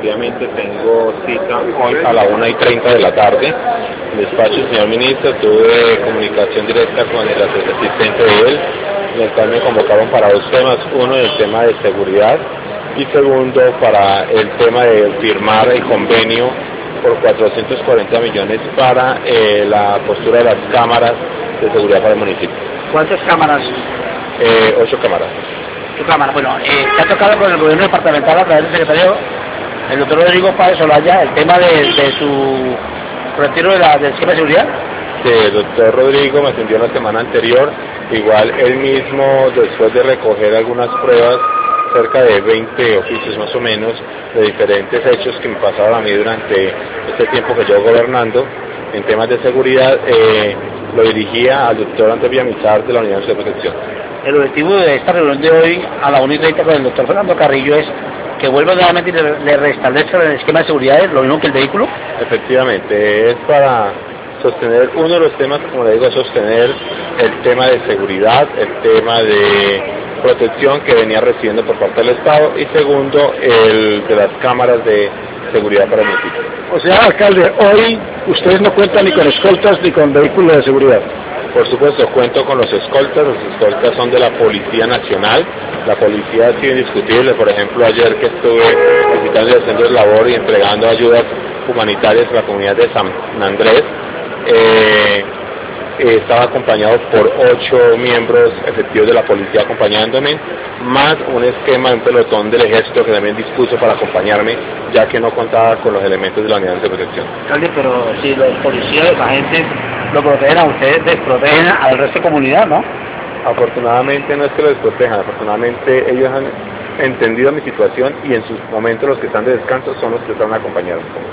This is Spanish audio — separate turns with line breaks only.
efectivamente tengo cita hoy a la 1:30 de la tarde. En el despacho del señor ministro tuve comunicación directa con el asistente de él, en el cual me convocaron para dos temas. Uno, el tema de seguridad, y segundo, para el tema de firmar el convenio por 440 millones para la postura de las cámaras de seguridad para el municipio.
¿Cuántas cámaras?
8 cámaras.
¿Tu cámara? Bueno, ¿te ha tocado con el gobierno departamental a través del secretario, el doctor Rodrigo Páez Olaya, el tema de su retiro del esquema de seguridad?
Sí, el doctor Rodrigo me atendió la semana anterior, igual él mismo, después de recoger algunas pruebas, cerca de 20 oficios más o menos, de diferentes hechos que me pasaron a mí durante este tiempo que yo gobernando, en temas de seguridad, lo dirigía al doctor Andrés Villamizar de la Unidad de Protección.
El objetivo de esta reunión de hoy a la 1:30 con el doctor Fernando Carrillo es que vuelva nuevamente y le restablezca el esquema de seguridad, lo mismo que el vehículo.
Efectivamente, es para sostener, uno de los temas, como le digo, es sostener el tema de seguridad, el tema de protección que venía recibiendo por parte del Estado, y segundo, el de las cámaras de seguridad para el municipio.
O sea, alcalde, hoy ustedes no cuentan ni con escoltas ni con vehículos de seguridad.
Por supuesto, cuento con los escoltas son de la Policía Nacional. La policía ha sido indiscutible. Por ejemplo, ayer que estuve visitando el centro de labor y entregando ayudas humanitarias a la comunidad de San Andrés, estaba acompañado por 8 miembros efectivos de la policía acompañándome, más un esquema, un pelotón del ejército que también dispuso para acompañarme, ya que no contaba con los elementos de la unidad de protección.
Alcalde, pero si los policías, los agentes lo protegen a ustedes, desprotegen al resto de comunidad, ¿no?
Afortunadamente no es que lo desprotejan, afortunadamente ellos han entendido mi situación y en sus momentos los que están de descanso son los que están acompañados.